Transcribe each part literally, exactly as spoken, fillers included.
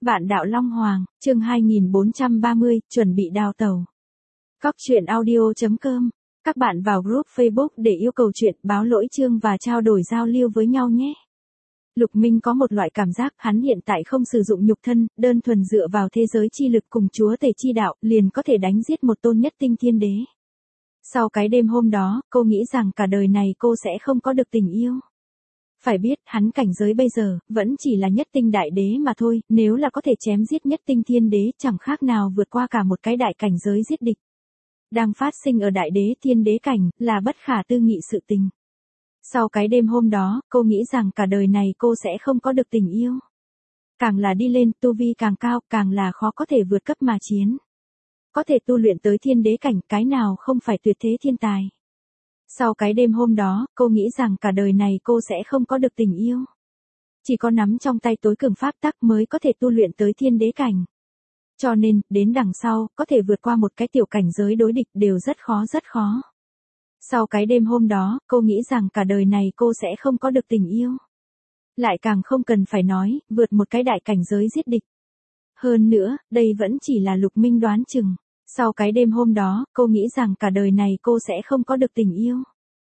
Vạn đạo Long Hoàng, chương hai nghìn bốn trăm ba mươi, chuẩn bị đào tàu. Cóc truyện audio chấm com. Các bạn vào group Facebook để yêu cầu chuyện, báo lỗi chương và trao đổi giao lưu với nhau nhé. Lục Minh có một loại cảm giác hắn hiện tại không sử dụng nhục thân, đơn thuần dựa vào thế giới chi lực cùng chúa tể chi đạo, liền có thể đánh giết một tôn nhất tinh thiên đế. Sau cái đêm hôm đó, cô nghĩ rằng cả đời này cô sẽ không có được tình yêu. Phải biết, hắn cảnh giới bây giờ, vẫn chỉ là nhất tinh đại đế mà thôi, nếu là có thể chém giết nhất tinh thiên đế chẳng khác nào vượt qua cả một cái đại cảnh giới giết địch. Đang phát sinh ở đại đế thiên đế cảnh, là bất khả tư nghị sự tình. Sau cái đêm hôm đó, cô nghĩ rằng cả đời này cô sẽ không có được tình yêu. Càng là đi lên, tu vi càng cao, càng là khó có thể vượt cấp mà chiến. Có thể tu luyện tới thiên đế cảnh, cái nào không phải tuyệt thế thiên tài. Sau cái đêm hôm đó, cô nghĩ rằng cả đời này cô sẽ không có được tình yêu. Chỉ có nắm trong tay tối cường pháp tắc mới có thể tu luyện tới thiên đế cảnh. Cho nên, đến đằng sau, có thể vượt qua một cái tiểu cảnh giới đối địch đều rất khó rất khó. Sau cái đêm hôm đó, cô nghĩ rằng cả đời này cô sẽ không có được tình yêu. Lại càng không cần phải nói, vượt một cái đại cảnh giới giết địch. Hơn nữa, đây vẫn chỉ là Lục Minh đoán chừng. Sau cái đêm hôm đó, cô nghĩ rằng cả đời này cô sẽ không có được tình yêu.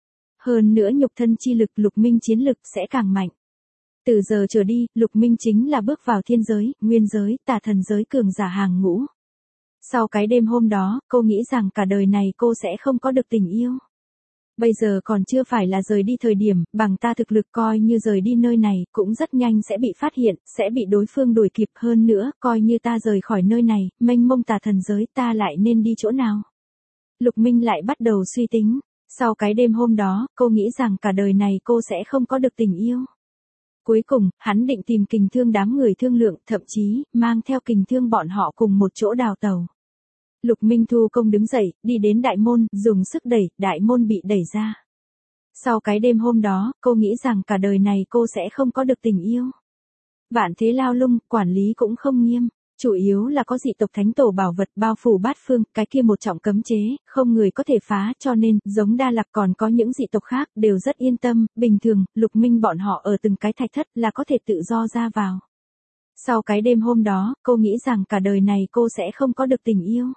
Hơn nữa nhục thân chi lực Lục Minh chiến lực sẽ càng mạnh. Từ giờ trở đi, Lục Minh chính là bước vào thiên giới, nguyên giới, tà thần giới cường giả hàng ngũ. Sau cái đêm hôm đó, cô nghĩ rằng cả đời này cô sẽ không có được tình yêu. Bây giờ còn chưa phải là rời đi thời điểm, bằng ta thực lực coi như rời đi nơi này, cũng rất nhanh sẽ bị phát hiện, sẽ bị đối phương đuổi kịp hơn nữa, coi như ta rời khỏi nơi này, mênh mông tà thần giới ta lại nên đi chỗ nào. Lục Minh lại bắt đầu suy tính, sau cái đêm hôm đó, cô nghĩ rằng cả đời này cô sẽ không có được tình yêu. Cuối cùng, hắn định tìm Kình Thương đám người thương lượng, thậm chí, mang theo Kình Thương bọn họ cùng một chỗ đào tàu. Lục Minh thu công đứng dậy, đi đến đại môn, dùng sức đẩy, đại môn bị đẩy ra. Sau cái đêm hôm đó, cô nghĩ rằng cả đời này cô sẽ không có được tình yêu. Vạn thế lao lung, quản lý cũng không nghiêm, chủ yếu là có dị tộc thánh tổ bảo vật bao phủ bát phương, cái kia một trọng cấm chế, không người có thể phá, cho nên, giống Đa Lạc còn có những dị tộc khác, đều rất yên tâm, bình thường, Lục Minh bọn họ ở từng cái thạch thất là có thể tự do ra vào. Sau cái đêm hôm đó, cô nghĩ rằng cả đời này cô sẽ không có được tình yêu.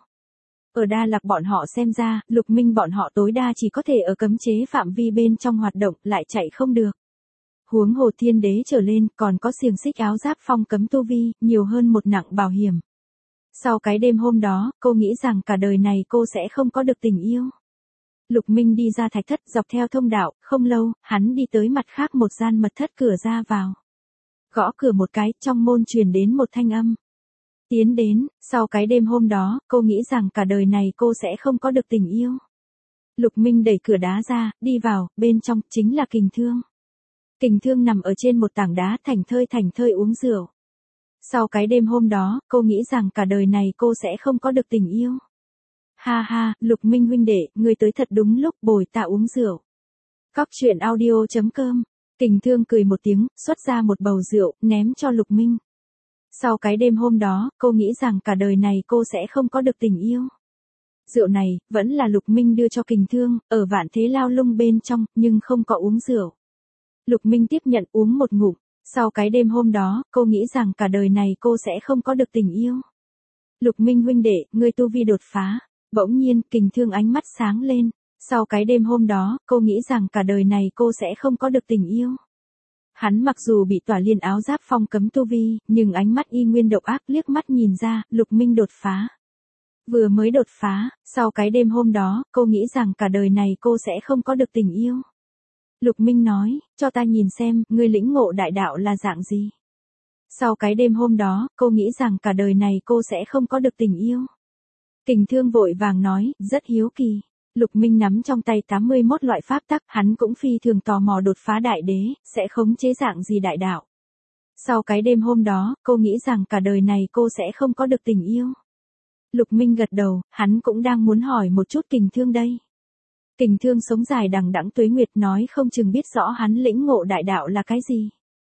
Ở Đa Lạc bọn họ xem ra, Lục Minh bọn họ tối đa chỉ có thể ở cấm chế phạm vi bên trong hoạt động, lại chạy không được. Huống hồ thiên đế trở lên, còn có xiềng xích áo giáp phong cấm tu vi, nhiều hơn một nặng bảo hiểm. Sau cái đêm hôm đó, cô nghĩ rằng cả đời này cô sẽ không có được tình yêu. Lục Minh đi ra thạch thất dọc theo thông đạo, không lâu, hắn đi tới mặt khác một gian mật thất cửa ra vào. Gõ cửa một cái, trong môn truyền đến một thanh âm. Tiến đến, sau cái đêm hôm đó, cô nghĩ rằng cả đời này cô sẽ không có được tình yêu. Lục Minh đẩy cửa đá ra, đi vào, bên trong, chính là Kình Thương. Kình Thương nằm ở trên một tảng đá thảnh thơi thảnh thơi uống rượu. Sau cái đêm hôm đó, cô nghĩ rằng cả đời này cô sẽ không có được tình yêu. Ha ha, Lục Minh huynh đệ, người tới thật đúng lúc, bồi ta uống rượu. Cóc truyện audio chấm com. Kình Thương cười một tiếng, xuất ra một bầu rượu, ném cho Lục Minh. Sau cái đêm hôm đó, cô nghĩ rằng cả đời này cô sẽ không có được tình yêu. Rượu này, vẫn là Lục Minh đưa cho Kình Thương, ở vạn thế lao lung bên trong, nhưng không có uống rượu. Lục Minh tiếp nhận uống một ngụm. Sau cái đêm hôm đó, cô nghĩ rằng cả đời này cô sẽ không có được tình yêu. Lục Minh huynh đệ, ngươi tu vi đột phá. Bỗng nhiên, Kình Thương ánh mắt sáng lên. Sau cái đêm hôm đó, cô nghĩ rằng cả đời này cô sẽ không có được tình yêu. Hắn mặc dù bị tỏa liên áo giáp phong cấm tu vi, nhưng ánh mắt y nguyên độc ác liếc mắt nhìn ra, Lục Minh đột phá. Vừa mới đột phá, sau cái đêm hôm đó, cô nghĩ rằng cả đời này cô sẽ không có được tình yêu. Lục Minh nói, cho ta nhìn xem, ngươi lĩnh ngộ đại đạo là dạng gì. Sau cái đêm hôm đó, cô nghĩ rằng cả đời này cô sẽ không có được tình yêu. Kình Thương vội vàng nói, rất hiếu kỳ. Lục Minh nắm trong tay tám mươi mốt loại pháp tắc, hắn cũng phi thường tò mò đột phá đại đế, sẽ khống chế dạng gì đại đạo. Sau cái đêm hôm đó, cô nghĩ rằng cả đời này cô sẽ không có được tình yêu. Lục Minh gật đầu, hắn cũng đang muốn hỏi một chút Kình Thương đây. Kình Thương sống dài đằng đẵng tuế nguyệt nói không chừng biết rõ hắn lĩnh ngộ đại đạo là cái gì.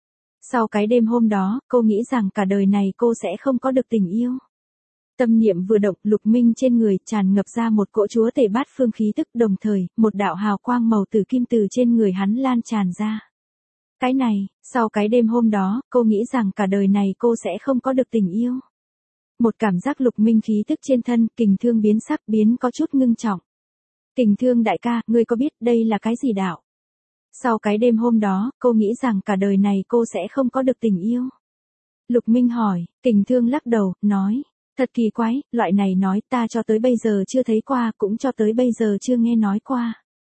Sau cái đêm hôm đó, cô nghĩ rằng cả đời này cô sẽ không có được tình yêu. Tâm niệm vừa động, Lục Minh trên người tràn ngập ra một cỗ chúa tể bát phương khí tức, đồng thời, một đạo hào quang màu tử kim từ trên người hắn lan tràn ra. Cái này, sau cái đêm hôm đó, cô nghĩ rằng cả đời này cô sẽ không có được tình yêu. Một cảm giác Lục Minh khí tức trên thân, Kình Thương biến sắc biến có chút ngưng trọng. Kình Thương đại ca, ngươi có biết đây là cái gì đạo? Sau cái đêm hôm đó, cô nghĩ rằng cả đời này cô sẽ không có được tình yêu. Lục Minh hỏi, Kình Thương lắc đầu, nói, thật kỳ quái, loại này nói ta cho tới bây giờ chưa thấy qua, cũng cho tới bây giờ chưa nghe nói qua.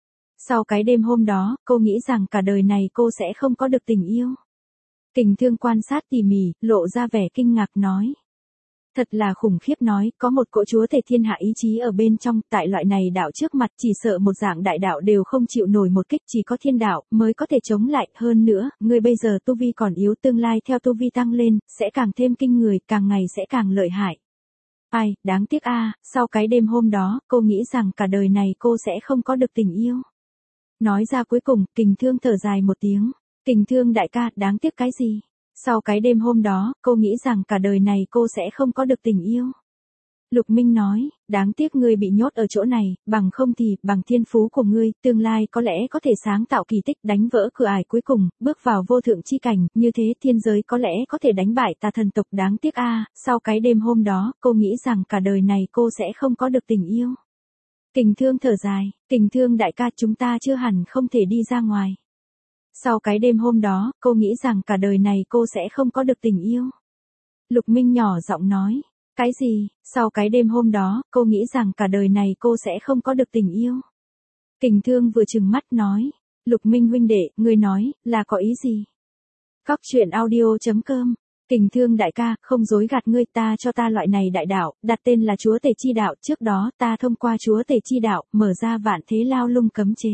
Sau cái đêm hôm đó, cô nghĩ rằng cả đời này cô sẽ không có được tình yêu. Kình Thương quan sát tỉ mỉ, lộ ra vẻ kinh ngạc nói. Thật là khủng khiếp nói, có một cỗ chúa tể thiên hạ ý chí ở bên trong, tại loại này đạo trước mặt chỉ sợ một dạng đại đạo đều không chịu nổi một kích, chỉ có thiên đạo mới có thể chống lại. Hơn nữa, người bây giờ tu vi còn yếu, tương lai theo tu vi tăng lên, sẽ càng thêm kinh người, càng ngày sẽ càng lợi hại. Ai, đáng tiếc a, sau cái đêm hôm đó, cô nghĩ rằng cả đời này cô sẽ không có được tình yêu. Nói ra cuối cùng, Kình Thương thở dài một tiếng. Kình Thương đại ca, đáng tiếc cái gì? Sau cái đêm hôm đó, cô nghĩ rằng cả đời này cô sẽ không có được tình yêu. Lục Minh nói, đáng tiếc ngươi bị nhốt ở chỗ này, bằng không thì, bằng thiên phú của ngươi, tương lai có lẽ có thể sáng tạo kỳ tích đánh vỡ cửa ải cuối cùng, bước vào vô thượng chi cảnh, như thế thiên giới có lẽ có thể đánh bại tà thần tộc. Đáng tiếc a, sau cái đêm hôm đó, cô nghĩ rằng cả đời này cô sẽ không có được tình yêu. Kình Thương thở dài, Kình Thương đại ca, chúng ta chưa hẳn không thể đi ra ngoài. Sau cái đêm hôm đó, cô nghĩ rằng cả đời này cô sẽ không có được tình yêu. Lục Minh nhỏ giọng nói, cái gì? Sau cái đêm hôm đó, cô nghĩ rằng cả đời này cô sẽ không có được tình yêu. Kình Thương vừa trừng mắt nói, Lục Minh huynh đệ, ngươi nói, là có ý gì? Cóc truyện audio chấm com. Kình Thương đại ca, không dối gạt ngươi, ta cho ta loại này đại đạo, đặt tên là Chúa Tể Chi Đạo, trước đó ta thông qua Chúa Tể Chi Đạo, mở ra vạn thế lao lung cấm chế.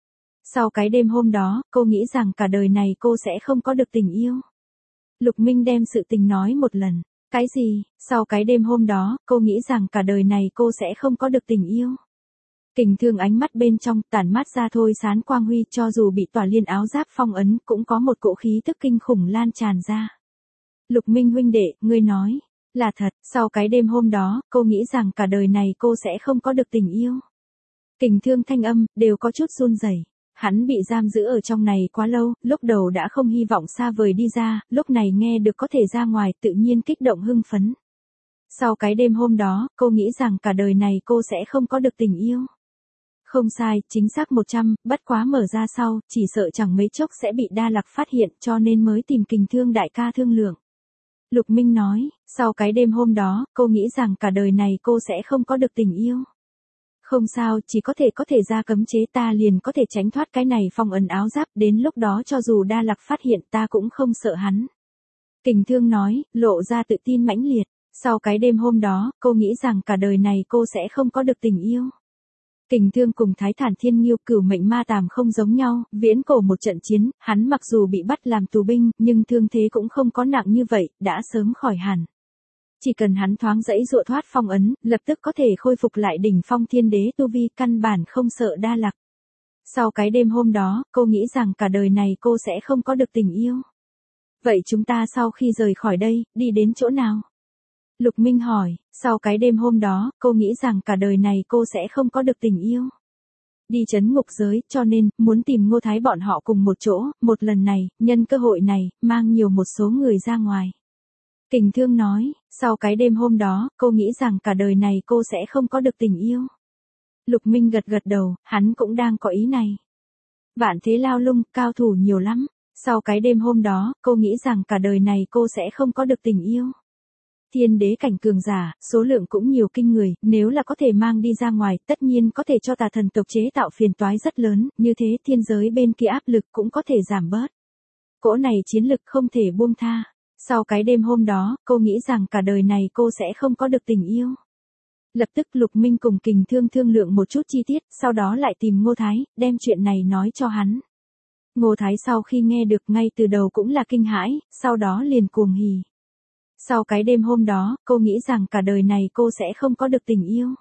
Sau cái đêm hôm đó, cô nghĩ rằng cả đời này cô sẽ không có được tình yêu. Lục Minh đem sự tình nói một lần. Cái gì? Sau cái đêm hôm đó, cô nghĩ rằng cả đời này cô sẽ không có được tình yêu. Kình Thương ánh mắt bên trong, tản mát ra thôi sán quang huy, cho dù bị tỏa liên áo giáp phong ấn, cũng có một cỗ khí tức kinh khủng lan tràn ra. Lục Minh huynh đệ, ngươi nói, là thật, sau cái đêm hôm đó, cô nghĩ rằng cả đời này cô sẽ không có được tình yêu. Kình Thương thanh âm, đều có chút run rẩy. Hắn bị giam giữ ở trong này quá lâu, lúc đầu đã không hy vọng xa vời đi ra, lúc này nghe được có thể ra ngoài, tự nhiên kích động hưng phấn. Sau cái đêm hôm đó, cô nghĩ rằng cả đời này cô sẽ không có được tình yêu. Không sai, chính xác một trăm, bất quá mở ra sau, chỉ sợ chẳng mấy chốc sẽ bị Đa Lạc phát hiện, cho nên mới tìm Kình Thương đại ca thương lượng. Lục Minh nói, sau cái đêm hôm đó, cô nghĩ rằng cả đời này cô sẽ không có được tình yêu. Không sao, chỉ có thể có thể ra cấm chế, ta liền có thể tránh thoát cái này phong ấn áo giáp, đến lúc đó cho dù Đa Lạc phát hiện ta cũng không sợ hắn. Kình Thương nói, lộ ra tự tin mãnh liệt, sau cái đêm hôm đó, cô nghĩ rằng cả đời này cô sẽ không có được tình yêu. Kình Thương cùng Thái Thản Thiên Nghiêu Cửu Mệnh Ma Tàm không giống nhau, viễn cổ một trận chiến, hắn mặc dù bị bắt làm tù binh, nhưng thương thế cũng không có nặng như vậy, đã sớm khỏi hẳn. Chỉ cần hắn thoáng dẫy dụa thoát phong ấn, lập tức có thể khôi phục lại đỉnh phong thiên đế tu vi, căn bản không sợ Đa Lạc. Sau cái đêm hôm đó, cô nghĩ rằng cả đời này cô sẽ không có được tình yêu. Vậy chúng ta sau khi rời khỏi đây, đi đến chỗ nào? Lục Minh hỏi, sau cái đêm hôm đó, cô nghĩ rằng cả đời này cô sẽ không có được tình yêu. Đi trấn ngục giới, cho nên, muốn tìm Ngô Thái bọn họ cùng một chỗ, một lần này, nhân cơ hội này, mang nhiều một số người ra ngoài. Kình Thương nói, sau cái đêm hôm đó, cô nghĩ rằng cả đời này cô sẽ không có được tình yêu. Lục Minh gật gật đầu, hắn cũng đang có ý này. Vạn thế lao lung, cao thủ nhiều lắm. Sau cái đêm hôm đó, cô nghĩ rằng cả đời này cô sẽ không có được tình yêu. Thiên đế cảnh cường giả, số lượng cũng nhiều kinh người, nếu là có thể mang đi ra ngoài, tất nhiên có thể cho tà thần tộc chế tạo phiền toái rất lớn, như thế thiên giới bên kia áp lực cũng có thể giảm bớt. Cỗ này chiến lực không thể buông tha. Sau cái đêm hôm đó, cô nghĩ rằng cả đời này cô sẽ không có được tình yêu. Lập tức Lục Minh cùng Kình Thương thương lượng một chút chi tiết, sau đó lại tìm Ngô Thái, đem chuyện này nói cho hắn. Ngô Thái sau khi nghe được ngay từ đầu cũng là kinh hãi, sau đó liền cuồng hỉ. Sau cái đêm hôm đó, cô nghĩ rằng cả đời này cô sẽ không có được tình yêu.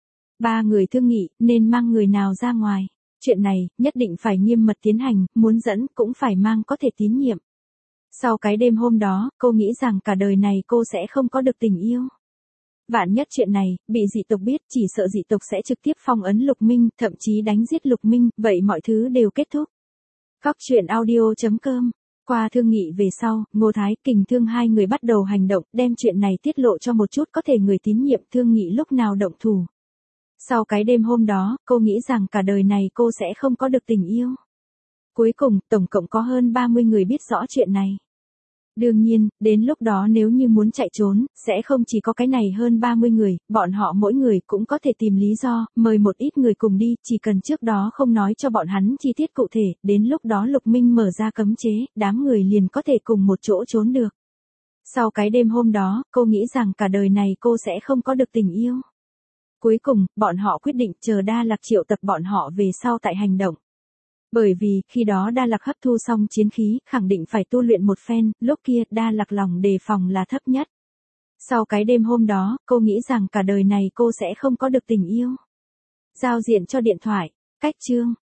Ba người thương nghị, nên mang người nào ra ngoài. Chuyện này, nhất định phải nghiêm mật tiến hành, muốn dẫn, cũng phải mang có thể tín nhiệm. Sau cái đêm hôm đó, cô nghĩ rằng cả đời này cô sẽ không có được tình yêu. Vạn nhất chuyện này, bị dị tộc biết, chỉ sợ dị tộc sẽ trực tiếp phong ấn Lục Minh, thậm chí đánh giết Lục Minh, vậy mọi thứ đều kết thúc. Cóc truyện audio chấm com Qua thương nghị về sau, Ngô Thái, Kình Thương hai người bắt đầu hành động, đem chuyện này tiết lộ cho một chút có thể người tín nhiệm, thương nghị lúc nào động thủ. Sau cái đêm hôm đó, cô nghĩ rằng cả đời này cô sẽ không có được tình yêu. Cuối cùng, tổng cộng có hơn ba mươi người biết rõ chuyện này. Đương nhiên, đến lúc đó nếu như muốn chạy trốn, sẽ không chỉ có cái này hơn ba mươi người, bọn họ mỗi người cũng có thể tìm lý do, mời một ít người cùng đi, chỉ cần trước đó không nói cho bọn hắn chi tiết cụ thể, đến lúc đó Lục Minh mở ra cấm chế, đám người liền có thể cùng một chỗ trốn được. Sau cái đêm hôm đó, cô nghĩ rằng cả đời này cô sẽ không có được tình yêu. Cuối cùng, bọn họ quyết định chờ Đa Lạc triệu tập bọn họ về sau tại hành động. Bởi vì, khi đó Đa Lạc hấp thu xong chiến khí, khẳng định phải tu luyện một phen, lúc kia, Đa Lạc lòng đề phòng là thấp nhất. Sau cái đêm hôm đó, cô nghĩ rằng cả đời này cô sẽ không có được tình yêu. Giao diện cho điện thoại, cách chương.